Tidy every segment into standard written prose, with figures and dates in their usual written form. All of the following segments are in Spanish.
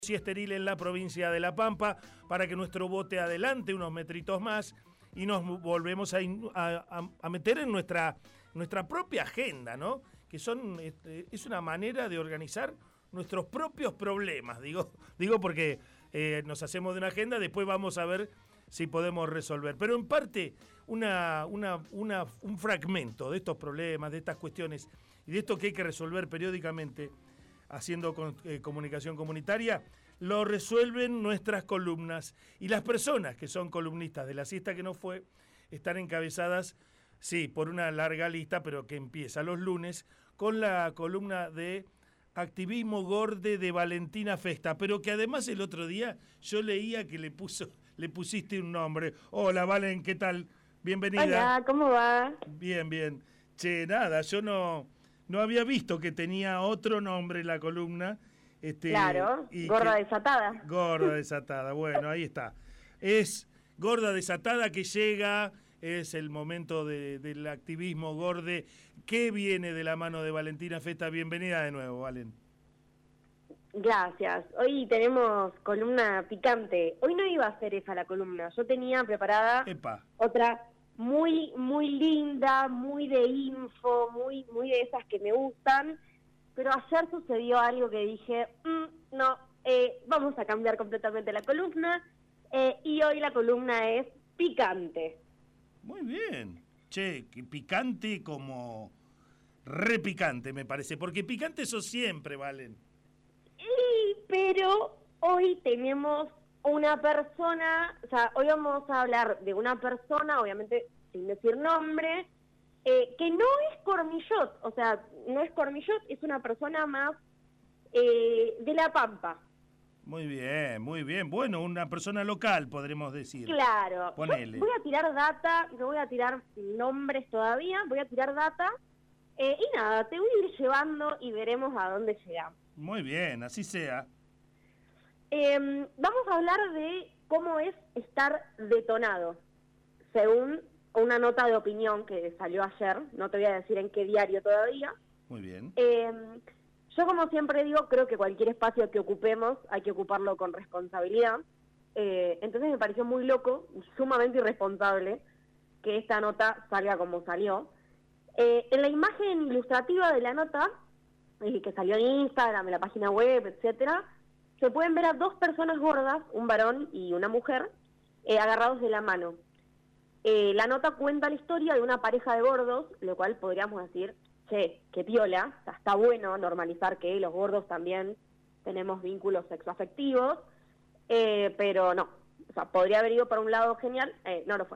y Estoril en la provincia de La Pampa para que nuestro bote adelante unos metritos más y nos volvemos a meter en nuestra propia agenda, ¿no? Que es una manera de organizar nuestros propios problemas, digo porque nos hacemos de una agenda, después vamos a ver si podemos resolver. Pero en parte, un fragmento de estos problemas, de estas cuestiones y de esto que hay que resolver periódicamente, haciendo comunicación comunitaria, lo resuelven nuestras columnas. Y las personas que son columnistas de La Siesta que no fue, están encabezadas, sí, por una larga lista, pero que empieza los lunes, con la columna de Activismo Gorde de Valentina Festa, pero que además el otro día yo leía que le pusiste un nombre. Hola, Valen, ¿qué tal? Bienvenida. Hola, ¿cómo va? Bien, bien. Che, nada, yo no había visto que tenía otro nombre la columna. Claro, Gorda Desatada. Gorda Desatada, bueno, ahí está. Es Gorda Desatada que llega, es el momento del activismo gorde que viene de la mano de Valentina Festa. Bienvenida de nuevo, Valen. Gracias. Hoy tenemos columna picante. Hoy no iba a ser esa la columna, yo tenía preparada otra muy linda, muy de info, muy de esas que me gustan, pero ayer sucedió algo que dije, vamos a cambiar completamente la columna, y hoy la columna es picante. Muy bien. Che, picante como repicante me parece, porque picante eso siempre, Valen. Pero hoy tenemos una persona, o sea, hoy vamos a hablar de una persona, obviamente sin decir nombre, que no es Cormillot, o sea, no es Cormillot, es una persona más de La Pampa. Muy bien, muy bien. Bueno, una persona local, podremos decir. Claro. Ponele. Voy a tirar data, no voy a tirar nombres todavía, voy a tirar data, y nada, te voy a ir llevando y veremos a dónde llegamos. Muy bien, así sea. Vamos a hablar de cómo es estar detonado, según una nota de opinión que salió ayer, no te voy a decir en qué diario todavía. Muy bien. Yo, como siempre digo, creo que cualquier espacio que ocupemos hay que ocuparlo con responsabilidad. Entonces me pareció muy loco, sumamente irresponsable, que esta nota salga como salió. En la imagen ilustrativa de la nota, que salió en Instagram, en la página web, etcétera, se pueden ver a dos personas gordas, un varón y una mujer, agarrados de la mano. La nota cuenta la historia de una pareja de gordos, lo cual podríamos decir, che, qué piola, o sea, está bueno normalizar que los gordos también tenemos vínculos sexoafectivos, pero no, o sea, podría haber ido por un lado genial, no lo fue.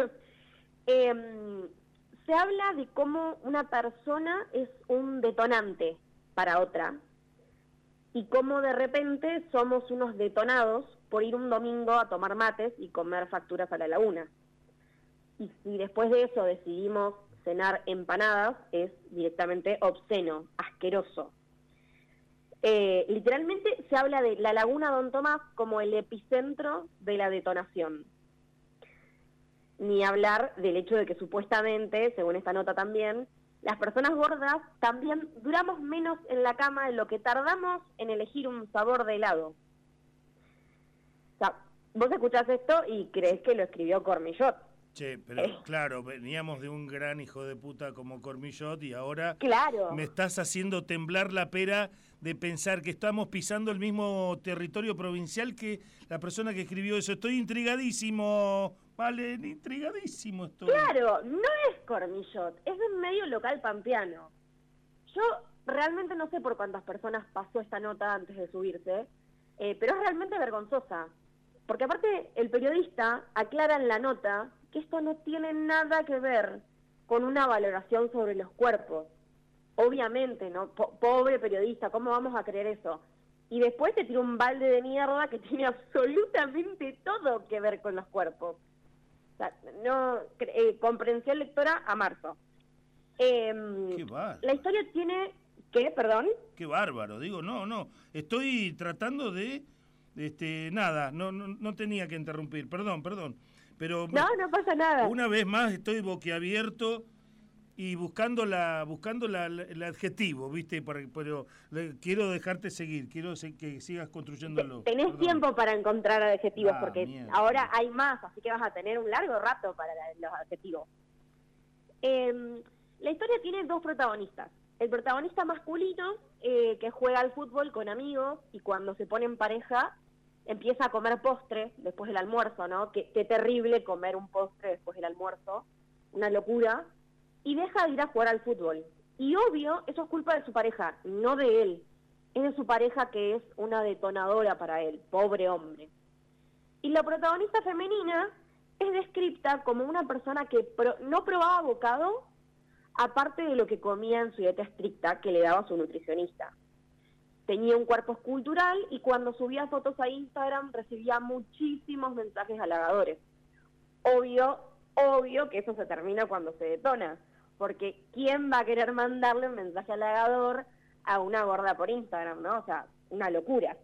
Se habla de cómo una persona es un detonante para otra, y cómo de repente somos unos detonados por ir un domingo a tomar mates y comer facturas a la laguna. Y si después de eso decidimos cenar empanadas, es directamente obsceno, asqueroso. Literalmente se habla de la laguna Don Tomás como el epicentro de la detonación. Ni hablar del hecho de que supuestamente, según esta nota también, las personas gordas también duramos menos en la cama de lo que tardamos en elegir un sabor de helado. O sea, vos escuchás esto y creés que lo escribió Cormillot. Che, pero claro, veníamos de un gran hijo de puta como Cormillot y ahora me estás haciendo temblar la pera de pensar que estamos pisando el mismo territorio provincial que la persona que escribió eso. Estoy intrigadísimo, Valen, intrigadísimo estoy. Claro, no es Cormillot, es de un medio local pampeano. Yo realmente no sé por cuántas personas pasó esta nota antes de subirse, pero es realmente vergonzosa. Porque aparte el periodista aclara en la nota que esto no tiene nada que ver con una valoración sobre los cuerpos. Obviamente, ¿no? Pobre periodista, ¿cómo vamos a creer eso? Y después te tira un balde de mierda que tiene absolutamente todo que ver con los cuerpos. O sea, no, comprensión lectora a marzo. Qué bárbaro. La historia tiene... ¿Qué? ¿Perdón? Qué bárbaro, digo, no. Estoy tratando de... nada, no tenía que interrumpir, perdón. Pero no pasa nada. Una vez más estoy boquiabierto y buscando el adjetivo, ¿viste? Pero quiero dejarte seguir, quiero que sigas construyéndolo. Tenés Perdón. tiempo para encontrar adjetivos, porque mierda. ahora hay más, así que vas a tener un largo rato para los adjetivos. La historia tiene dos protagonistas. El protagonista masculino, que juega al fútbol con amigos, y cuando se pone en pareja empieza a comer postre después del almuerzo, ¿no? Qué terrible comer un postre después del almuerzo, una locura, y deja de ir a jugar al fútbol. Y obvio, eso es culpa de su pareja, no de él. Es de su pareja, que es una detonadora para él, pobre hombre. Y la protagonista femenina es descrita como una persona que no probaba bocado, aparte de lo que comía en su dieta estricta que le daba su nutricionista. Tenía un cuerpo escultural y cuando subía fotos a Instagram recibía muchísimos mensajes halagadores. Obvio que eso se termina cuando se detona, porque ¿quién va a querer mandarle un mensaje halagador a una gorda por Instagram, no? O sea, una locura.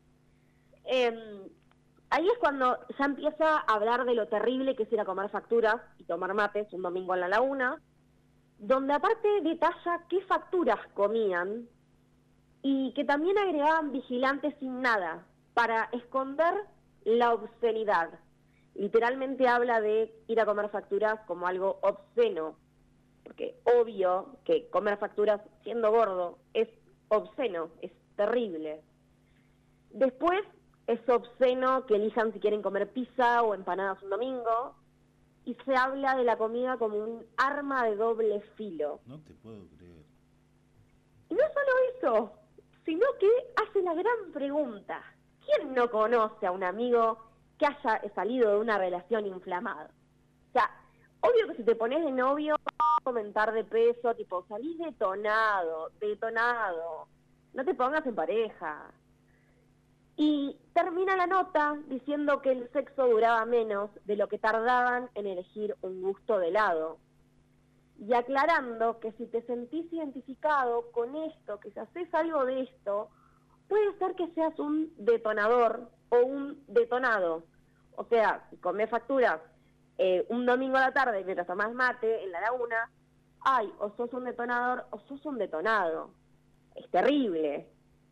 Ahí es cuando ya empieza a hablar de lo terrible que es ir a comer facturas y tomar mates un domingo en la laguna, donde aparte detalla qué facturas comían y que también agregaban vigilantes sin nada para esconder la obscenidad. Literalmente habla de ir a comer facturas como algo obsceno, porque obvio que comer facturas siendo gordo es obsceno, es terrible. Después es obsceno que elijan si quieren comer pizza o empanadas un domingo, y se habla de la comida como un arma de doble filo. No te puedo creer. Y no solo eso, sino que hace la gran pregunta: ¿quién no conoce a un amigo que haya salido de una relación inflamada? O sea, obvio que si te pones de novio, vas a comentar de peso, tipo, salís detonado, no te pongas en pareja. Y termina la nota diciendo que el sexo duraba menos de lo que tardaban en elegir un gusto de helado. Y aclarando que si te sentís identificado con esto, que si haces algo de esto, puede ser que seas un detonador o un detonado. O sea, si comés facturas un domingo a la tarde mientras tomás mate en la laguna, o sos un detonador o sos un detonado. Es terrible.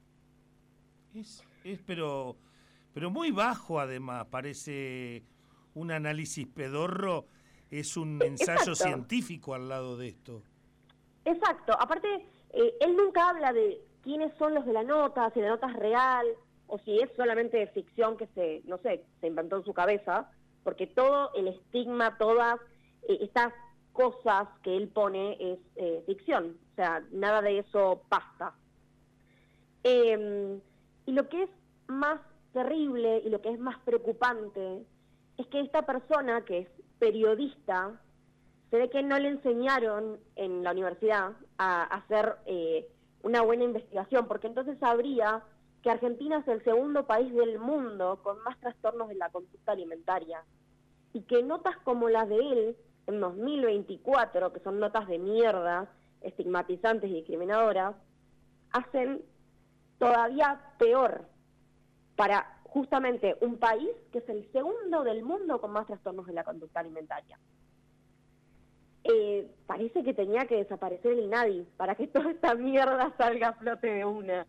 Pero muy bajo, además, parece un análisis pedorro, es un ensayo científico al lado de esto. Exacto, aparte, él nunca habla de quiénes son los de la nota, si la nota es real, o si es solamente ficción que se inventó en su cabeza, porque todo el estigma, todas estas cosas que él pone es ficción, o sea, nada de eso pasa. Y lo que es más terrible y lo que es más preocupante es que esta persona, que es periodista, se ve que no le enseñaron en la universidad a hacer una buena investigación, porque entonces sabría que Argentina es el segundo país del mundo con más trastornos de la conducta alimentaria, y que notas como las de él en 2024, que son notas de mierda, estigmatizantes y discriminadoras, hacen todavía peor para justamente un país que es el segundo del mundo con más trastornos de la conducta alimentaria. Parece que tenía que desaparecer el INADI para que toda esta mierda salga a flote de una.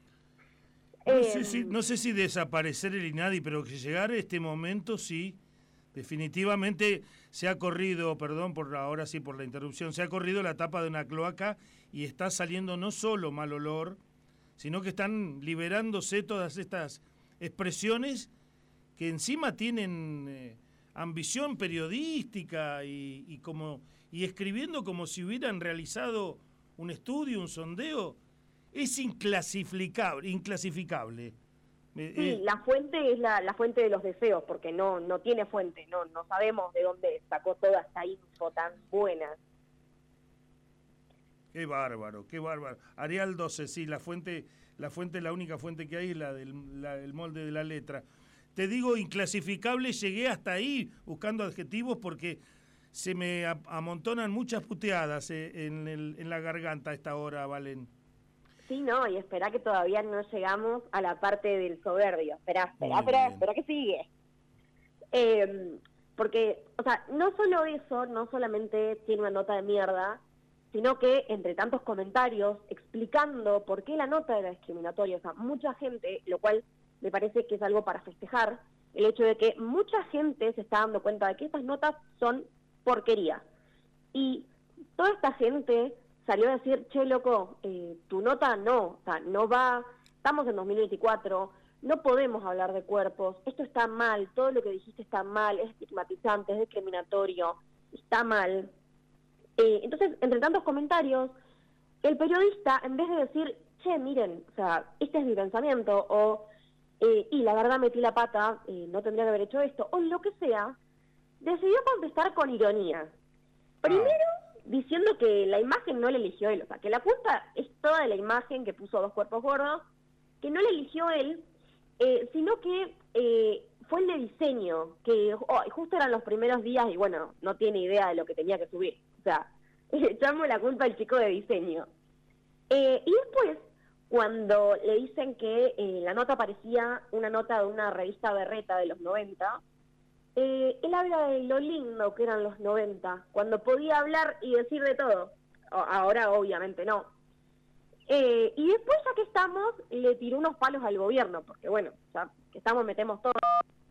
No sé si desaparecer el INADI, pero que llegar a este momento sí. Definitivamente se ha corrido, perdón por ahora sí por la interrupción, se ha corrido la tapa de una cloaca y está saliendo no solo mal olor, sino que están liberándose todas estas expresiones que encima tienen ambición periodística y escribiendo como si hubieran realizado un estudio, un sondeo. Es inclasificable. Sí, la fuente es la fuente de los deseos, porque no tiene fuente, no sabemos de dónde sacó toda esta info tan buena. Qué bárbaro, qué bárbaro. Arial 12, sí, la fuente, la única fuente que hay es el molde de la letra. Te digo inclasificable, llegué hasta ahí buscando adjetivos porque se me amontonan muchas puteadas en la garganta a esta hora, Valen. Sí, no, y espera que todavía no llegamos a la parte del soberbio. Espera que sigue. Porque, o sea, no solo eso, no solamente tiene una nota de mierda, sino que entre tantos comentarios explicando por qué la nota era discriminatoria, o sea, mucha gente, lo cual me parece que es algo para festejar, el hecho de que mucha gente se está dando cuenta de que estas notas son porquería. Y toda esta gente salió a decir, che, loco, tu nota no, o sea, no va, estamos en 2024, no podemos hablar de cuerpos, esto está mal, todo lo que dijiste está mal, es estigmatizante, es discriminatorio, está mal. Entonces, entre tantos comentarios, el periodista, en vez de decir, che, miren, o sea, este es mi pensamiento, o y la verdad metí la pata, no tendría que haber hecho esto, o lo que sea, decidió contestar con ironía. Primero, diciendo que la imagen no la eligió él, o sea, que la culpa es toda de la imagen que puso dos cuerpos gordos, que no la eligió él, sino que fue el de diseño, que justo eran los primeros días y bueno, no tiene idea de lo que tenía que subir. O sea, le echamos la culpa al chico de diseño. Y después, cuando le dicen que la nota parecía una nota de una revista berreta de los 90, él habla de lo lindo que eran los 90, cuando podía hablar y decir de todo. Ahora obviamente no. Y después, ya que estamos, le tiró unos palos al gobierno, porque bueno, ya que estamos, metemos todo.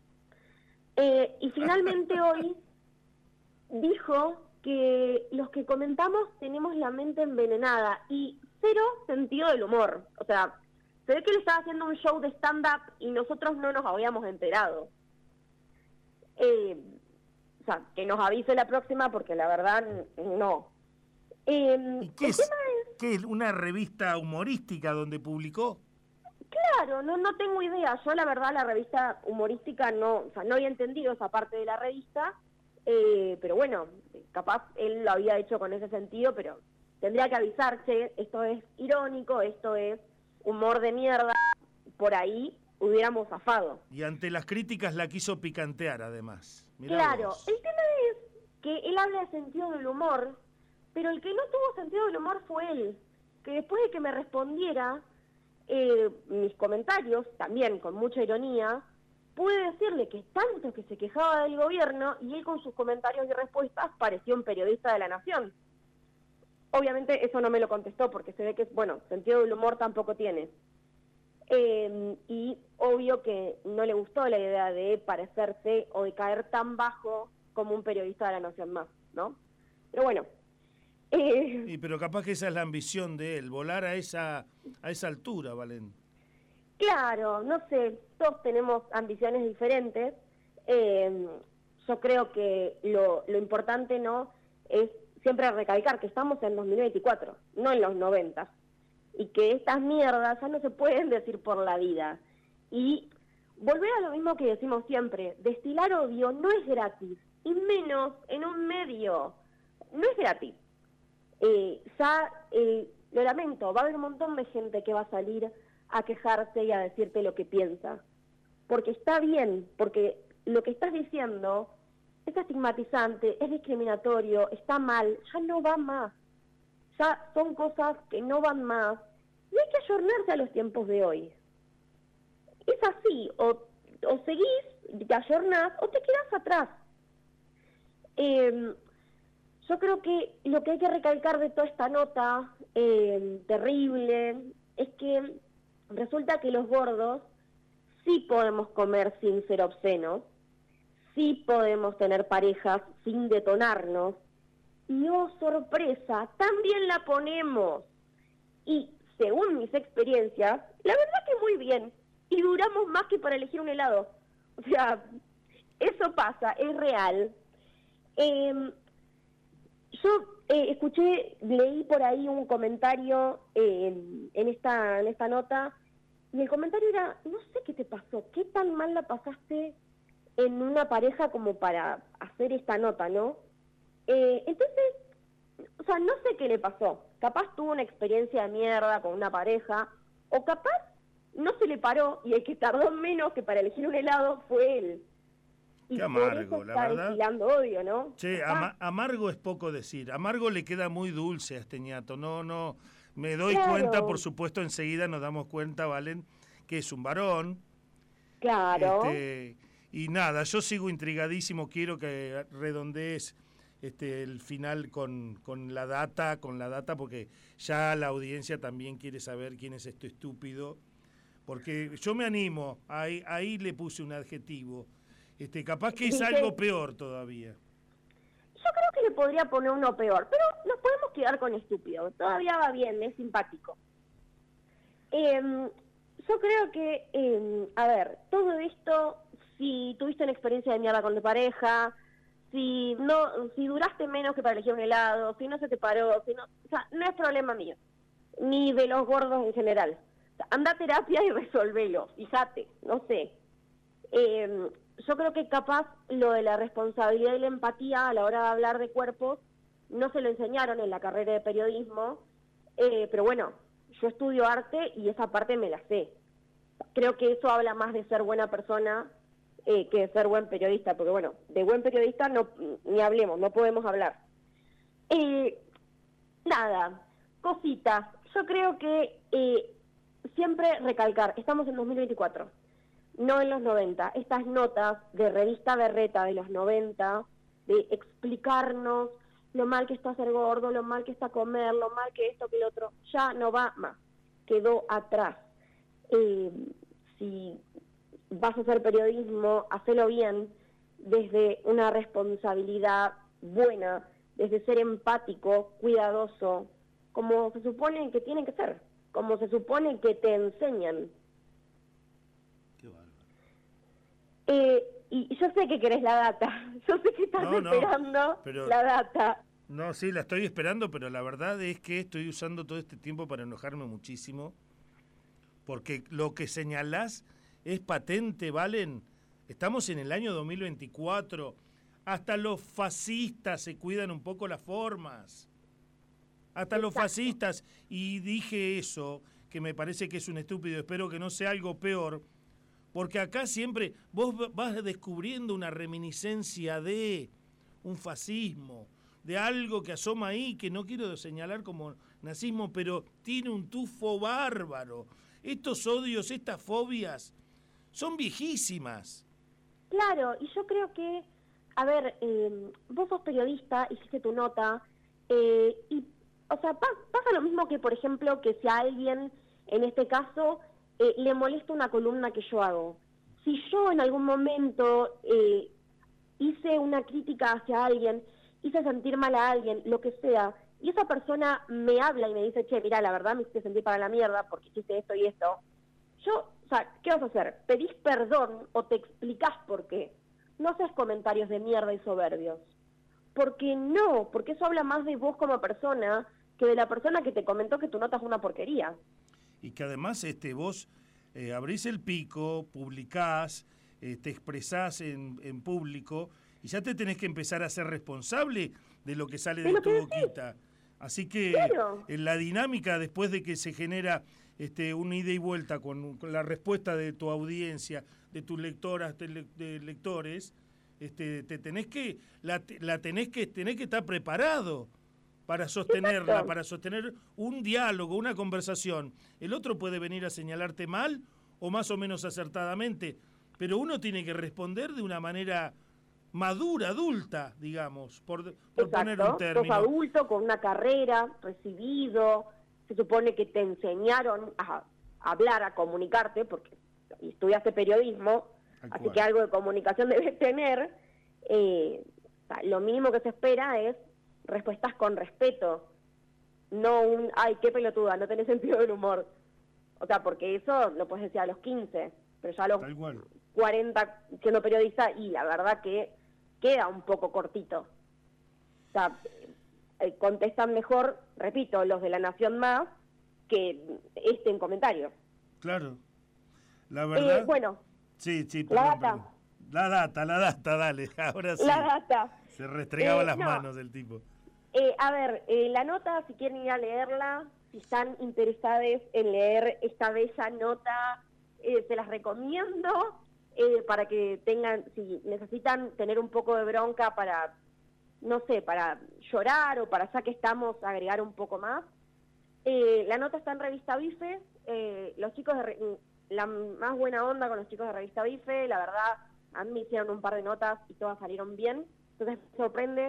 Y finalmente hoy dijo que los que comentamos tenemos la mente envenenada y cero sentido del humor. O sea, se ve que él estaba haciendo un show de stand-up y nosotros no nos habíamos enterado. O sea, que nos avise la próxima porque la verdad no. ¿Y qué es? ¿Qué es? ¿Una revista humorística donde publicó? Claro, no tengo idea. Yo la verdad la revista humorística no, o sea, no había entendido esa parte de la revista, pero bueno, capaz él lo había hecho con ese sentido, pero tendría que avisarse, esto es irónico, esto es humor de mierda, por ahí hubiéramos zafado. Y ante las críticas la quiso picantear además. Mirá claro, vos. el tema es que él habla de sentido del humor, pero el que no tuvo sentido del humor fue él, que después de que me respondiera mis comentarios, también con mucha ironía, pude decirle que tanto que se quejaba del gobierno y él con sus comentarios y respuestas parecía un periodista de La Nación. Obviamente eso no me lo contestó porque se ve que, bueno, sentido del humor tampoco tiene. Y obvio que no le gustó la idea de parecerse o de caer tan bajo como un periodista de La Nación más, ¿no? Pero bueno. Y pero capaz que esa es la ambición de él, volar a esa altura, Valen. Claro, no sé, todos tenemos ambiciones diferentes. Yo creo que lo importante no es siempre recalcar que estamos en 2024, no en los 90, y que estas mierdas ya no se pueden decir por la vida. Y volver a lo mismo que decimos siempre, destilar odio no es gratis, y menos en un medio, no es gratis. Lo lamento, va a haber un montón de gente que va a salir a quejarse y a decirte lo que piensa, porque está bien, porque lo que estás diciendo es estigmatizante, es discriminatorio, está mal, ya no va más, ya son cosas que no van más, y hay que ayornarse a los tiempos de hoy. Es así, o seguís, te ayornás, o te quedás atrás. Yo creo que lo que hay que recalcar de toda esta nota terrible es que resulta que los gordos sí podemos comer sin ser obscenos, sí podemos tener parejas sin detonarnos, y oh sorpresa, también la ponemos. Y según mis experiencias, la verdad que muy bien, y duramos más que para elegir un helado. O sea, eso pasa, es real. Yo leí por ahí un comentario en esta nota, y el comentario era, no sé qué te pasó, qué tan mal la pasaste en una pareja como para hacer esta nota, ¿no? Entonces, o sea, no sé qué le pasó. Capaz tuvo una experiencia de mierda con una pareja, o capaz no se le paró, y el que tardó menos que para elegir un helado fue él. Y qué amargo, por eso la está verdad. destilando odio, ¿no? Che, amargo es poco decir. Amargo le queda muy dulce a este ñato. No, me doy cuenta, por supuesto, enseguida nos damos cuenta, Valen, que es un varón. Claro. Y nada, yo sigo intrigadísimo, quiero que redondees el final con la data, porque ya la audiencia también quiere saber quién es este estúpido, porque yo me animo, ahí le puse un adjetivo, capaz que es algo peor todavía. Yo creo que le podría poner uno peor, pero nos podemos quedar con estúpido, todavía va bien, es simpático. Yo creo que, a ver, todo esto, si tuviste una experiencia de mierda con tu pareja, si duraste menos que para elegir un helado, si no se te paró, o sea, no es problema mío, ni de los gordos en general. O sea, anda a terapia y resolvelo, fíjate, no sé. Yo creo que capaz lo de la responsabilidad y la empatía a la hora de hablar de cuerpos no se lo enseñaron en la carrera de periodismo, pero bueno, yo estudio arte y esa parte me la sé. Creo que eso habla más de ser buena persona que de ser buen periodista, porque bueno, de buen periodista no ni hablemos, no podemos hablar. Nada, cositas. Yo creo que siempre recalcar, estamos en 2024, no en los 90. Estas notas de revista Berreta de los 90, de explicarnos lo mal que está ser gordo, lo mal que está comer, lo mal que esto, que lo otro, ya no va más, quedó atrás. Si vas a hacer periodismo, hacelo bien, desde una responsabilidad buena, desde ser empático, cuidadoso, como se supone que tienen que ser, como se supone que te enseñan. Qué bárbaro. Y yo sé que querés la data, yo sé que estás esperando la data. No, sí, la estoy esperando, pero la verdad es que estoy usando todo este tiempo para enojarme muchísimo, porque lo que señalás es patente, Valen. Estamos en el año 2024. Hasta los fascistas se cuidan un poco las formas. Hasta los fascistas. Y dije eso, que me parece que es un estúpido. Espero que no sea algo peor. Porque acá siempre vos vas descubriendo una reminiscencia de un fascismo, de algo que asoma ahí, que no quiero señalar como nazismo, pero tiene un tufo bárbaro. Estos odios, estas fobias, son viejísimas. Claro, y yo creo que, a ver, vos sos periodista, hiciste tu nota, y, o sea, pasa lo mismo que, por ejemplo, que si a alguien, en este caso, le molesta una columna que yo hago. Si yo en algún momento hice una crítica hacia alguien, hice sentir mal a alguien, lo que sea, y esa persona me habla y me dice, che, mira, la verdad me hiciste sentir para la mierda porque hiciste esto y esto, yo, o sea, ¿qué vas a hacer? ¿Pedís perdón o te explicás por qué? No haces comentarios de mierda y soberbios. Porque no, porque eso habla más de vos como persona que de la persona que te comentó que tu nota es una porquería. Y que además vos abrís el pico, publicás, te expresás en público y ya te tenés que empezar a ser responsable de lo que sale de tu boquita. Así que claro, en la dinámica, después de que se genera una ida y vuelta con la respuesta de tu audiencia, de tus lectoras, de lectores, tenés que estar preparado para sostenerla, exacto, para sostener un diálogo, una conversación. El otro puede venir a señalarte mal o más o menos acertadamente, pero uno tiene que responder de una manera madura, adulta, digamos, por poner un término. Sos adulto con una carrera, recibido, se supone que te enseñaron a hablar, a comunicarte, porque estudiaste periodismo, así que algo de comunicación debes tener. Lo mínimo que se espera es respuestas con respeto, no un, ay, qué pelotuda, no tenés sentido del humor. O sea, porque eso lo puedes decir a los 15, pero ya a los 40 siendo periodista, y la verdad que queda un poco cortito. O sea, contestan mejor, repito, los de La Nación Más, que en comentario. Claro. La verdad... bueno. Sí, perdón, perdón. La data, dale, ahora sí. La data. Se restregaba las manos del tipo. A ver, la nota, si quieren ir a leerla, si están interesados en leer esta bella nota, se las recomiendo para que tengan, si necesitan tener un poco de bronca para, no sé, para llorar o para ya que estamos, agregar un poco más. La nota está en Revista Bife, los chicos la más buena onda con los chicos de Revista Bife, la verdad, a mí me hicieron un par de notas y todas salieron bien, entonces me sorprende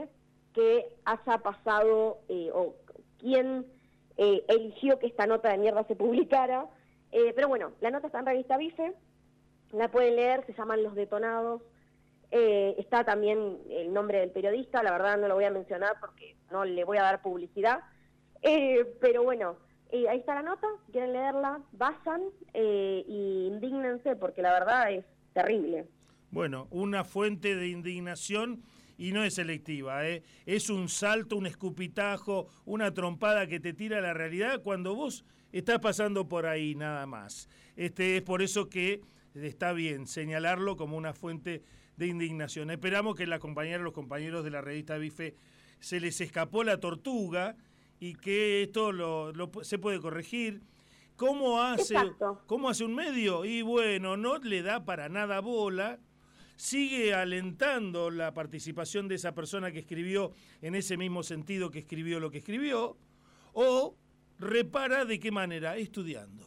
que haya pasado o quién eligió que esta nota de mierda se publicara. Pero bueno, la nota está en Revista Bife, la pueden leer, se llaman Los Detonados. Está también el nombre del periodista, la verdad no lo voy a mencionar porque no le voy a dar publicidad. Pero bueno, ahí está la nota, si quieren leerla, vayan y indígnense porque la verdad es terrible. Bueno, una fuente de indignación y no es selectiva, ¿eh? Es un salto, un escupitajo, una trompada que te tira a la realidad cuando vos estás pasando por ahí nada más. Es por eso que está bien señalarlo como una fuente de indignación. Esperamos que los compañeros de la revista Bife se les escapó la tortuga y que esto se puede corregir. ¿Cómo hace un medio? Y bueno, no le da para nada bola, sigue alentando la participación de esa persona que escribió en ese mismo sentido que escribió lo que escribió, o repara de qué manera, estudiando.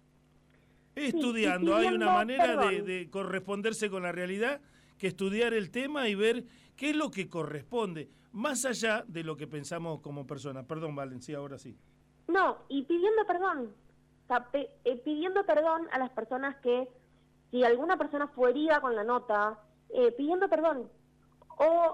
Estudiando, hay una manera de corresponderse con la realidad que estudiar el tema y ver qué es lo que corresponde, más allá de lo que pensamos como personas. Perdón, Valencia, ahora sí. No, y pidiendo perdón. O sea, pidiendo perdón a las personas que, si alguna persona fue herida con la nota, pidiendo perdón. O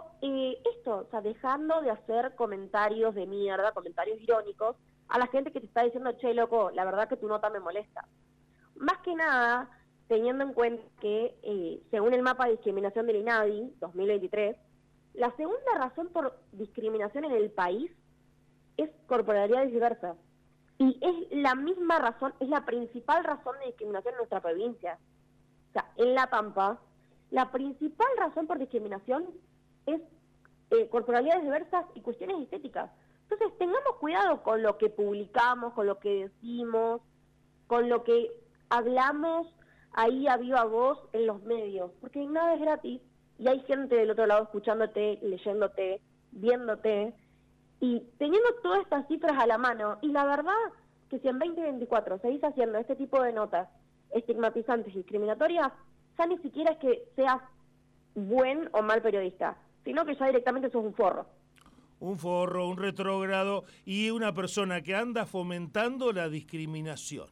o sea, dejando de hacer comentarios de mierda, comentarios irónicos, a la gente que te está diciendo, che, loco, la verdad que tu nota me molesta. Más que nada, teniendo en cuenta que, según el mapa de discriminación del INADI 2023, la segunda razón por discriminación en el país es corporalidades diversas. Y es la misma razón, es la principal razón de discriminación en nuestra provincia. O sea, en La Pampa, la principal razón por discriminación es corporalidades diversas y cuestiones estéticas. Entonces, tengamos cuidado con lo que publicamos, con lo que decimos, con lo que hablamos ahí a viva voz en los medios, porque nada es gratis y hay gente del otro lado escuchándote, leyéndote, viéndote y teniendo todas estas cifras a la mano. Y la verdad que si en 2024 seguís haciendo este tipo de notas estigmatizantes y discriminatorias, ya ni siquiera es que seas buen o mal periodista, sino que ya directamente sos un forro. Un forro, un retrógrado y una persona que anda fomentando la discriminación.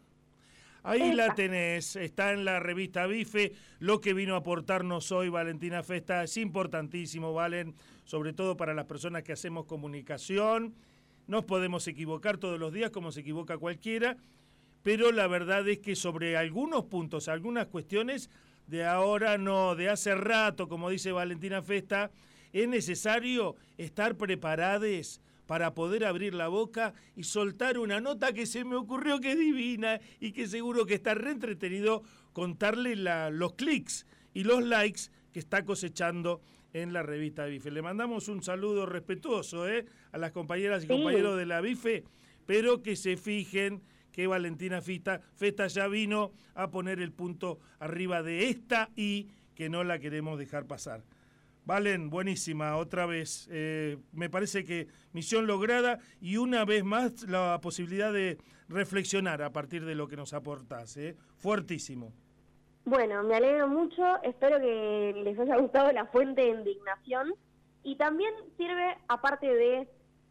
Ahí la tenés, está en la revista Bife, lo que vino a aportarnos hoy Valentina Festa es importantísimo, Valen, sobre todo para las personas que hacemos comunicación. Nos podemos equivocar todos los días como se equivoca cualquiera, pero la verdad es que sobre algunos puntos, algunas cuestiones, de ahora no, de hace rato, como dice Valentina Festa, es necesario estar preparados para poder abrir la boca y soltar una nota que se me ocurrió que es divina y que seguro que está re entretenido contarle los clics y los likes que está cosechando en la revista Bife. Le mandamos un saludo respetuoso a las compañeras y compañeros de la Bife, pero que se fijen que Valentina Festa ya vino a poner el punto arriba de esta y que no la queremos dejar pasar. Valen, buenísima, otra vez. Me parece que misión lograda y una vez más la posibilidad de reflexionar a partir de lo que nos aportás. Fuertísimo. Bueno, me alegro mucho, espero que les haya gustado la fuente de indignación y también sirve, aparte de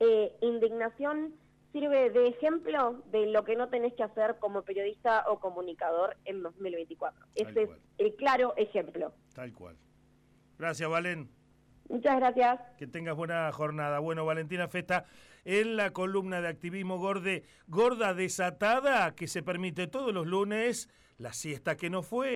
indignación, sirve de ejemplo de lo que no tenés que hacer como periodista o comunicador en 2024. Ese es el claro ejemplo. Tal cual. Gracias, Valen. Muchas gracias. Que tengas buena jornada. Bueno, Valentina Festa, en la columna de Activismo Gorda Desatada, que se permite todos los lunes, la siesta que no fue.